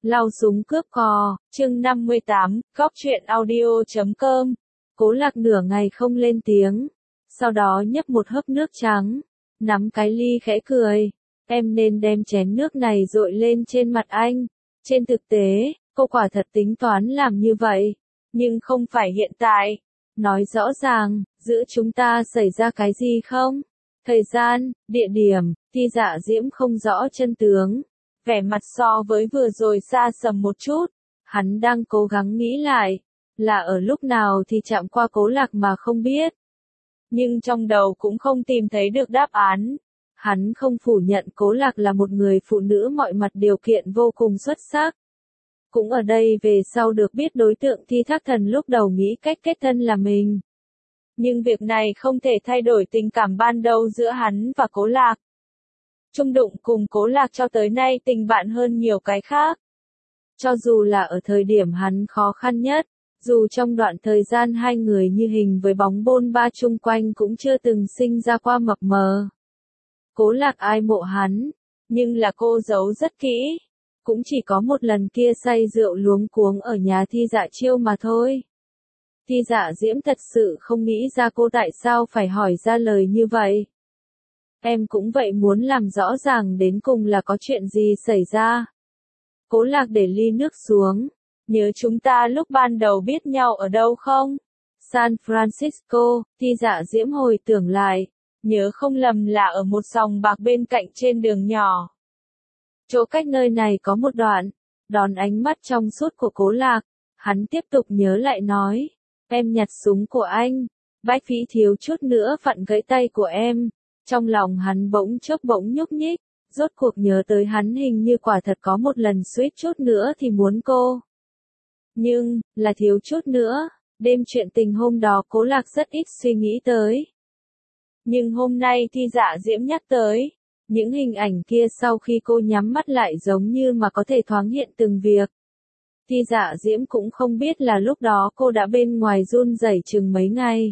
Lao súng cướp cò, chương 58, góc truyện audio.com. Cố Lạc nửa ngày không lên tiếng, sau đó nhấp một hớp nước trắng, nắm cái ly khẽ cười. Em nên đem chén nước này dội lên trên mặt anh. Trên thực tế, cô quả thật tính toán làm như vậy, nhưng không phải hiện tại. Nói rõ ràng, giữa chúng ta xảy ra cái gì không? Thời gian, địa điểm, Ti Dạ Diễm không rõ chân tướng. Vẻ mặt so với vừa rồi xa sầm một chút, hắn đang cố gắng nghĩ lại, là ở lúc nào thì chạm qua Cố Lạc mà không biết. Nhưng trong đầu cũng không tìm thấy được đáp án. Hắn không phủ nhận Cố Lạc là một người phụ nữ mọi mặt điều kiện vô cùng xuất sắc. Cũng ở đây về sau được biết đối tượng Thi Thác Thần lúc đầu nghĩ cách kết thân là mình. Nhưng việc này không thể thay đổi tình cảm ban đầu giữa hắn và Cố Lạc. Trung Đụng cùng Cố Lạc cho tới nay tình bạn hơn nhiều cái khác. Cho dù là ở thời điểm hắn khó khăn nhất, dù trong đoạn thời gian hai người như hình với bóng bôn ba chung quanh cũng chưa từng sinh ra qua mập mờ. Cố Lạc ai mộ hắn, nhưng là cô giấu rất kỹ. Cũng chỉ có một lần kia say rượu luống cuống ở nhà Thi Dạ Chiêu mà thôi. Thi Dạ Diễm thật sự không nghĩ ra cô tại sao phải hỏi ra lời như vậy. Em cũng vậy, muốn làm rõ ràng đến cùng là có chuyện gì xảy ra. Cố Lạc để ly nước xuống. Nhớ chúng ta lúc ban đầu biết nhau ở đâu không? San Francisco. Thi Dạ Diễm hồi tưởng lại. Nhớ không lầm là ở một sòng bạc bên cạnh trên đường nhỏ. Chỗ cách nơi này có một đoạn. Đón ánh mắt trong suốt của Cố Lạc, hắn tiếp tục nhớ lại nói. Em nhặt súng của anh. Bách Phỉ thiếu chút nữa vặn gãy tay của em. Trong lòng hắn bỗng chốc bỗng nhúc nhích, rốt cuộc nhớ tới hắn hình như quả thật có một lần suýt chút nữa thì muốn cô. Nhưng, là thiếu chút nữa, đêm chuyện tình hôm đó Cố Lạc rất ít suy nghĩ tới. Nhưng hôm nay Thi Dạ Diễm nhắc tới, những hình ảnh kia sau khi cô nhắm mắt lại giống như mà có thể thoáng hiện từng việc. Thi Dạ Diễm cũng không biết là lúc đó cô đã bên ngoài run rẩy chừng mấy ngày.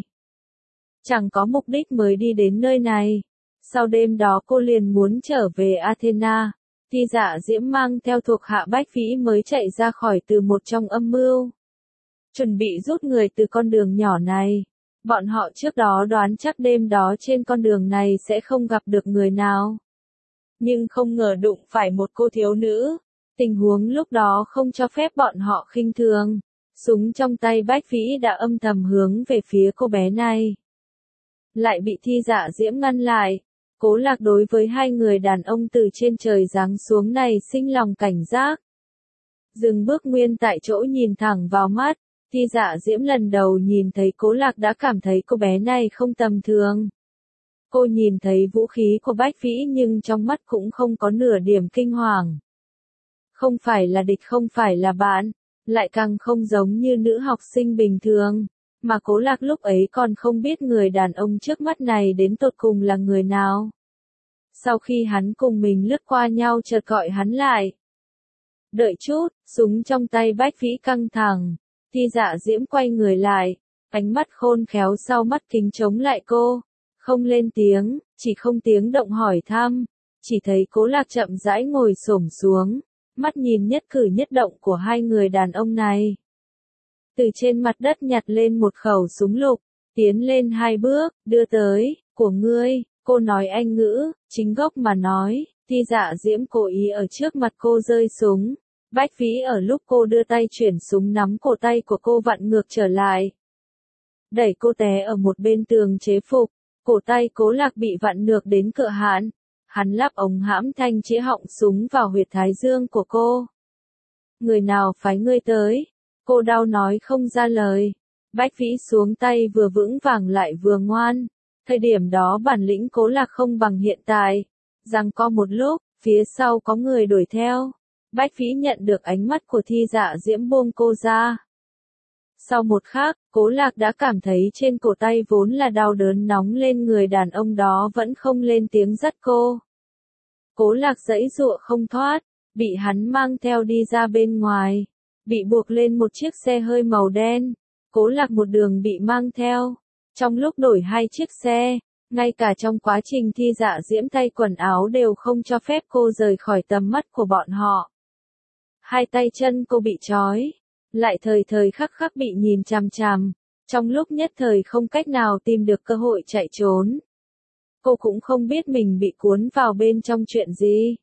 Chẳng có mục đích mới đi đến nơi này. Sau đêm đó cô liền muốn trở về Athena. Thi Dạ Diễm mang theo thuộc hạ Bách Phỉ mới chạy ra khỏi từ một trong âm mưu. Chuẩn bị rút người từ con đường nhỏ này. Bọn họ trước đó đoán chắc đêm đó trên con đường này sẽ không gặp được người nào. Nhưng không ngờ đụng phải một cô thiếu nữ. Tình huống lúc đó không cho phép bọn họ khinh thường. Súng trong tay Bách Phỉ đã âm thầm hướng về phía cô bé này. Lại bị Thi Dạ Diễm ngăn lại. Cố Lạc đối với hai người đàn ông từ trên trời giáng xuống này sinh lòng cảnh giác. Dừng bước nguyên tại chỗ nhìn thẳng vào mắt, Thi Dạ Diễm lần đầu nhìn thấy Cố Lạc đã cảm thấy cô bé này không tầm thường. Cô nhìn thấy vũ khí của Bách Phỉ nhưng trong mắt cũng không có nửa điểm kinh hoàng. Không phải là địch, không phải là bạn, lại càng không giống như nữ học sinh bình thường. Mà Cố Lạc lúc ấy còn không biết người đàn ông trước mắt này đến tột cùng là người nào. Sau khi hắn cùng mình lướt qua nhau chợt gọi hắn lại. Đợi chút, súng trong tay Bách Phỉ căng thẳng. Thi Dạ Diễm quay người lại, ánh mắt khôn khéo sau mắt kính chống lại cô. Không lên tiếng, chỉ không tiếng động hỏi thăm. Chỉ thấy Cố Lạc chậm rãi ngồi xổm xuống, mắt nhìn nhất cử nhất động của hai người đàn ông này. Từ trên mặt đất nhặt lên một khẩu súng lục, tiến lên hai bước, đưa tới, của ngươi, cô nói Anh ngữ, chính gốc mà nói. Thi Dạ Diễm cố ý ở trước mặt cô rơi súng. Bách Phỉ ở lúc cô đưa tay chuyển súng nắm cổ tay của cô vặn ngược trở lại. Đẩy cô té ở một bên tường chế phục, cổ tay Cố Lạc bị vặn ngược đến cự hạn. Hắn lắp ống hãm thanh chĩa họng súng vào huyệt thái dương của cô. Người nào phái ngươi tới? Cô đau nói không ra lời. Bách Phỉ xuống tay vừa vững vàng lại vừa ngoan. Thời điểm đó bản lĩnh Cố Lạc không bằng hiện tại. Giằng co một lúc, phía sau có người đuổi theo. Bách Phỉ nhận được ánh mắt của Thi Dạ Diễm buông cô ra. Sau một khắc, Cố Lạc đã cảm thấy trên cổ tay vốn là đau đớn nóng lên, người đàn ông đó vẫn không lên tiếng dắt cô. Cố Lạc giãy giụa không thoát, bị hắn mang theo đi ra bên ngoài. Bị buộc lên một chiếc xe hơi màu đen. Cố Lạc một đường bị mang theo. Trong lúc đổi hai chiếc xe, ngay cả trong quá trình Thi Dạ Diễm thay quần áo đều không cho phép cô rời khỏi tầm mắt của bọn họ. Hai tay chân cô bị trói, lại thời thời khắc khắc bị nhìn chằm chằm, trong lúc nhất thời không cách nào tìm được cơ hội chạy trốn. Cô cũng không biết mình bị cuốn vào bên trong chuyện gì,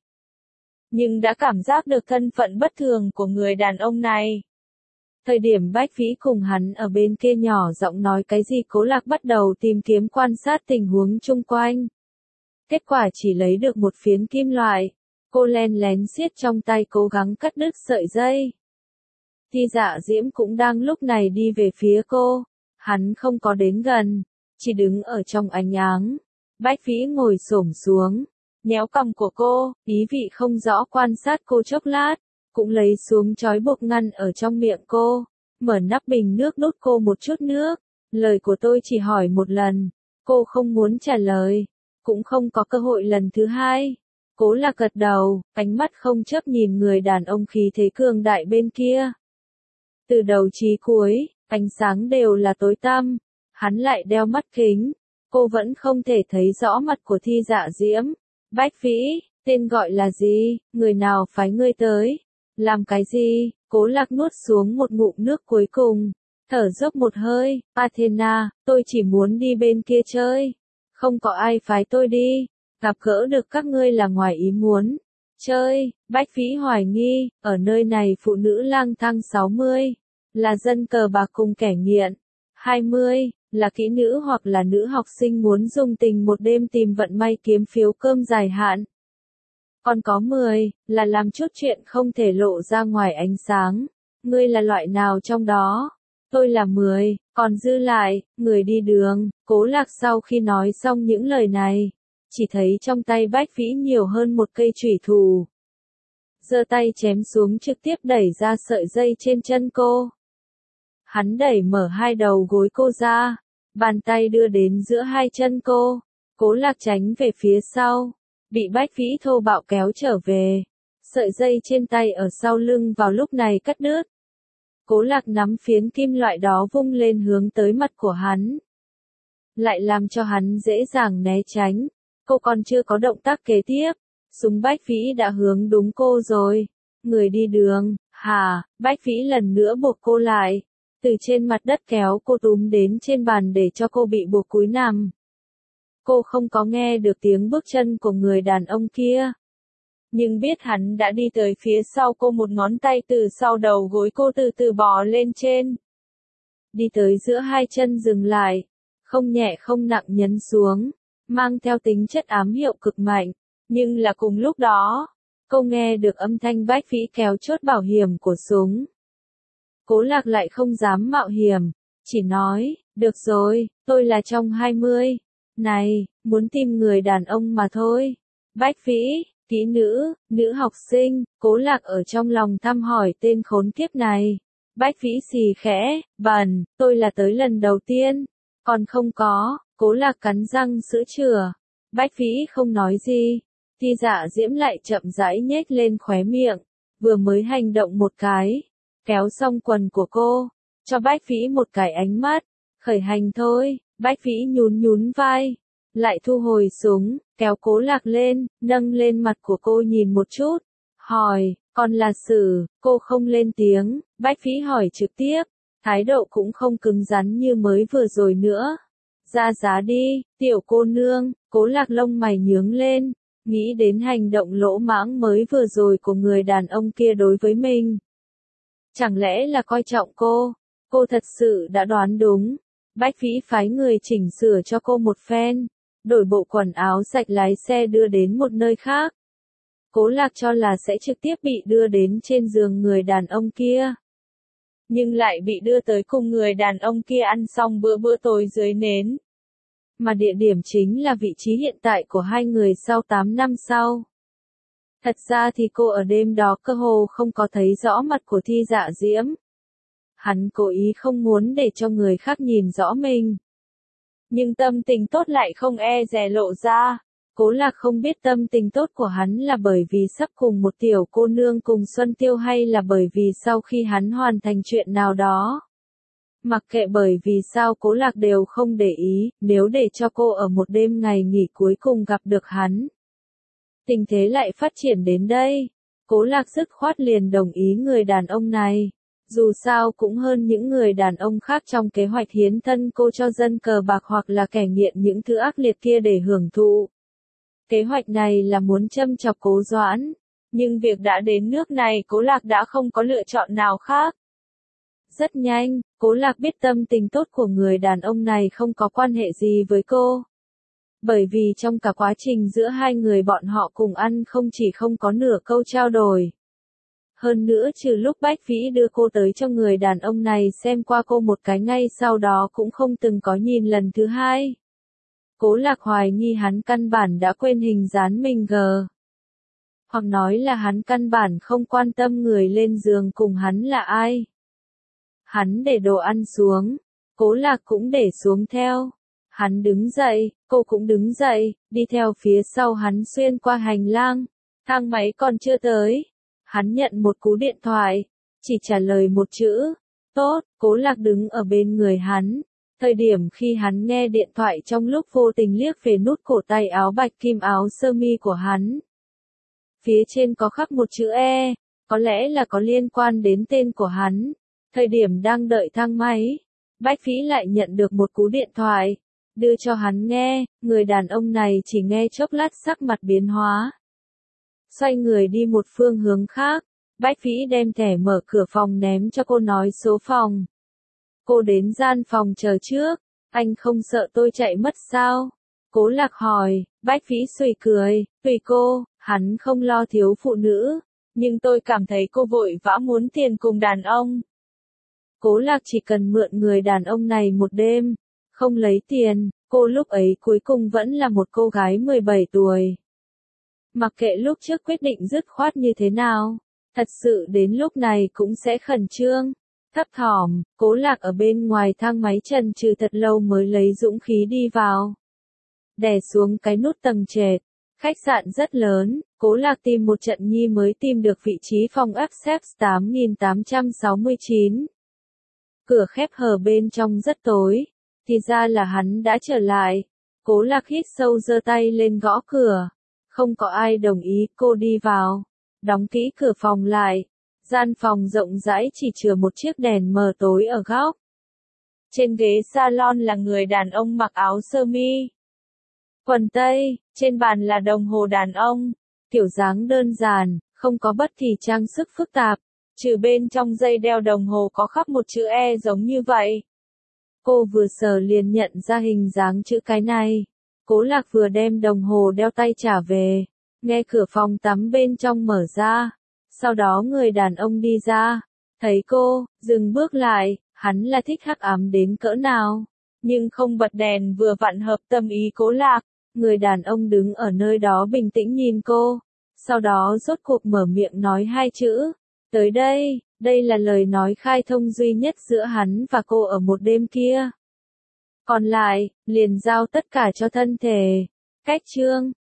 nhưng đã cảm giác được thân phận bất thường của người đàn ông này. Thời điểm Bách Vĩ cùng hắn ở bên kia nhỏ giọng nói cái gì, Cố Lạc bắt đầu tìm kiếm quan sát tình huống chung quanh. Kết quả chỉ lấy được một phiến kim loại, cô len lén siết trong tay cố gắng cắt đứt sợi dây. Thi Dạ Diễm cũng đang lúc này đi về phía cô, hắn không có đến gần, chỉ đứng ở trong ánh áng. Bách Vĩ ngồi xổm xuống, nhéo cằm của cô, ý vị không rõ quan sát cô chốc lát, cũng lấy xuống trói buộc ngăn ở trong miệng cô, mở nắp bình nước đút cô một chút nước. Lời của tôi chỉ hỏi một lần, cô không muốn trả lời, cũng không có cơ hội lần thứ hai. Cố Lạc gật đầu, ánh mắt không chớp nhìn người đàn ông khí thế cường đại bên kia. Từ đầu chí cuối, ánh sáng đều là tối tăm, hắn lại đeo mắt kính, cô vẫn không thể thấy rõ mặt của Thi Dạ Diễm. Bách Vĩ, tên gọi là gì, người nào phái ngươi tới, làm cái gì? Cố Lạc nuốt xuống một ngụm nước cuối cùng, thở dốc một hơi. Athena, tôi chỉ muốn đi bên kia chơi, không có ai phái tôi đi, gặp gỡ được các ngươi là ngoài ý muốn. Chơi, Bách Vĩ hoài nghi, ở nơi này phụ nữ lang thang 60, là dân cờ bạc cùng kẻ nghiện, 20, là kỹ nữ hoặc là nữ học sinh muốn dùng tình một đêm tìm vận may kiếm phiếu cơm dài hạn. Còn có 10, là làm chút chuyện không thể lộ ra ngoài ánh sáng. Ngươi là loại nào trong đó? Tôi là 10, còn dư lại, người đi đường. Cố Lạc sau khi nói xong những lời này, chỉ thấy trong tay Bách Vĩ nhiều hơn một cây chủy thủ. Giơ tay chém xuống trực tiếp đẩy ra sợi dây trên chân cô. Hắn đẩy mở hai đầu gối cô ra, bàn tay đưa đến giữa hai chân cô. Cố Lạc tránh về phía sau, bị Bách Vĩ thô bạo kéo trở về. Sợi dây trên tay ở sau lưng vào lúc này cắt đứt. Cố Lạc nắm phiến kim loại đó vung lên hướng tới mặt của hắn, lại làm cho hắn dễ dàng né tránh. Cô còn chưa có động tác kế tiếp, súng Bách Vĩ đã hướng đúng cô rồi. Người đi đường, hả? Bách Vĩ lần nữa buộc cô lại, từ trên mặt đất kéo cô túm đến trên bàn để cho cô bị buộc cúi nằm. Cô không có nghe được tiếng bước chân của người đàn ông kia, nhưng biết hắn đã đi tới phía sau cô, một ngón tay từ sau đầu gối cô từ từ bò lên trên. Đi tới giữa hai chân dừng lại, không nhẹ không nặng nhấn xuống, mang theo tính chất ám hiệu cực mạnh, nhưng là cùng lúc đó, cô nghe được âm thanh Bách Vĩ kéo chốt bảo hiểm của súng. Cố Lạc lại không dám mạo hiểm, chỉ nói, được rồi, tôi là trong 20. Này, muốn tìm người đàn ông mà thôi. Bách Vĩ, kỹ nữ, nữ học sinh. Cố Lạc ở trong lòng thăm hỏi tên khốn kiếp này. Bách Vĩ xì khẽ, bần, tôi là tới lần đầu tiên. Còn không có. Cố Lạc cắn răng sữa chừa. Bách Vĩ không nói gì. Thi Dạ Diễm lại chậm rãi nhếch lên khóe miệng, vừa mới hành động một cái, kéo xong quần của cô, cho Bách Vĩ một cái ánh mắt, khởi hành thôi. Bách Vĩ nhún nhún vai, lại thu hồi súng, kéo Cố Lạc lên, nâng lên mặt của cô nhìn một chút, hỏi, còn là Sử? Cô không lên tiếng. Bách Vĩ hỏi trực tiếp, thái độ cũng không cứng rắn như mới vừa rồi nữa. Ra giá đi, tiểu cô nương. Cố Lạc lông mày nhướng lên, nghĩ đến hành động lỗ mãng mới vừa rồi của người đàn ông kia đối với mình. Chẳng lẽ là coi trọng cô? Cô thật sự đã đoán đúng. Bách Vĩ phái người chỉnh sửa cho cô một phen, đổi bộ quần áo sạch lái xe đưa đến một nơi khác. Cố Lạc cho là sẽ trực tiếp bị đưa đến trên giường người đàn ông kia, nhưng lại bị đưa tới cùng người đàn ông kia ăn xong bữa tối dưới nến. Mà địa điểm chính là vị trí hiện tại của hai người sau 8 năm sau. Thật ra thì cô ở đêm đó cơ hồ không có thấy rõ mặt của Thi Dạ Diễm. Hắn cố ý không muốn để cho người khác nhìn rõ mình, nhưng tâm tình tốt lại không e dè lộ ra. Cố Lạc không biết tâm tình tốt của hắn là bởi vì sắp cùng một tiểu cô nương cùng Xuân Tiêu, hay là bởi vì sau khi hắn hoàn thành chuyện nào đó. Mặc kệ bởi vì sao Cố Lạc đều không để ý, nếu để cho cô ở một đêm ngày nghỉ cuối cùng gặp được hắn. Tình thế lại phát triển đến đây. Cố Lạc dứt khoát liền đồng ý người đàn ông này. Dù sao cũng hơn những người đàn ông khác trong kế hoạch hiến thân cô cho dân cờ bạc hoặc là kẻ nghiện những thứ ác liệt kia để hưởng thụ. Kế hoạch này là muốn châm chọc Cố Doãn, nhưng việc đã đến nước này Cố Lạc đã không có lựa chọn nào khác. Rất nhanh, Cố Lạc biết tâm tình tốt của người đàn ông này không có quan hệ gì với cô. Bởi vì trong cả quá trình giữa hai người bọn họ cùng ăn không chỉ không có nửa câu trao đổi. Hơn nữa trừ lúc Bách Vĩ đưa cô tới cho người đàn ông này xem qua cô một cái ngay sau đó cũng không từng có nhìn lần thứ hai. Cố Lạc hoài nghi hắn căn bản đã quên hình dán mình gờ. Hoặc nói là hắn căn bản không quan tâm người lên giường cùng hắn là ai. Hắn để đồ ăn xuống, Cố Lạc cũng để xuống theo. Hắn đứng dậy, cô cũng đứng dậy, đi theo phía sau hắn xuyên qua hành lang. Thang máy còn chưa tới. Hắn nhận một cú điện thoại, chỉ trả lời một chữ. Tốt, Cố Lạc đứng ở bên người hắn. Thời điểm khi hắn nghe điện thoại trong lúc vô tình liếc về nút cổ tay áo bạch kim áo sơ mi của hắn. Phía trên có khắc một chữ E, có lẽ là có liên quan đến tên của hắn. Thời điểm đang đợi thang máy, Bách Vĩ lại nhận được một cú điện thoại, đưa cho hắn nghe, người đàn ông này chỉ nghe chốc lát sắc mặt biến hóa. Xoay người đi một phương hướng khác, Bách Vĩ đem thẻ mở cửa phòng ném cho cô nói số phòng. Cô đến gian phòng chờ trước, anh không sợ tôi chạy mất sao? Cố Lạc hỏi, Bách Vĩ xuề cười, tùy cô, hắn không lo thiếu phụ nữ, nhưng tôi cảm thấy cô vội vã muốn tiền cùng đàn ông. Cố Lạc chỉ cần mượn người đàn ông này một đêm, không lấy tiền, cô lúc ấy cuối cùng vẫn là một cô gái 17 tuổi. Mặc kệ lúc trước quyết định dứt khoát như thế nào, thật sự đến lúc này cũng sẽ khẩn trương. Thấp thỏm, Cố Lạc ở bên ngoài thang máy chần chừ thật lâu mới lấy dũng khí đi vào. Đè xuống cái nút tầng trệt, khách sạn rất lớn, Cố Lạc tìm một trận nhi mới tìm được vị trí phòng FX 8869. Cửa khép hờ bên trong rất tối, thì ra là hắn đã trở lại. Cố Lạc hít sâu giơ tay lên gõ cửa. Không có ai đồng ý, cô đi vào. Đóng kỹ cửa phòng lại. Gian phòng rộng rãi chỉ chừa một chiếc đèn mờ tối ở góc. Trên ghế salon là người đàn ông mặc áo sơ mi, quần tây, trên bàn là đồng hồ đàn ông, kiểu dáng đơn giản, không có bất kỳ trang sức phức tạp, trừ bên trong dây đeo đồng hồ có khắc một chữ E giống như vậy. Cô vừa sờ liền nhận ra hình dáng chữ cái này. Cố Lạc vừa đem đồng hồ đeo tay trả về, nghe cửa phòng tắm bên trong mở ra. Sau đó người đàn ông đi ra, thấy cô, dừng bước lại, hắn là thích hắc ám đến cỡ nào, nhưng không bật đèn vừa vặn hợp tâm ý Cố Lạc. Người đàn ông đứng ở nơi đó bình tĩnh nhìn cô, sau đó rốt cuộc mở miệng nói hai chữ, tới đây, đây là lời nói khai thông duy nhất giữa hắn và cô ở một đêm kia. Còn lại, liền giao tất cả cho thân thể. Cách chương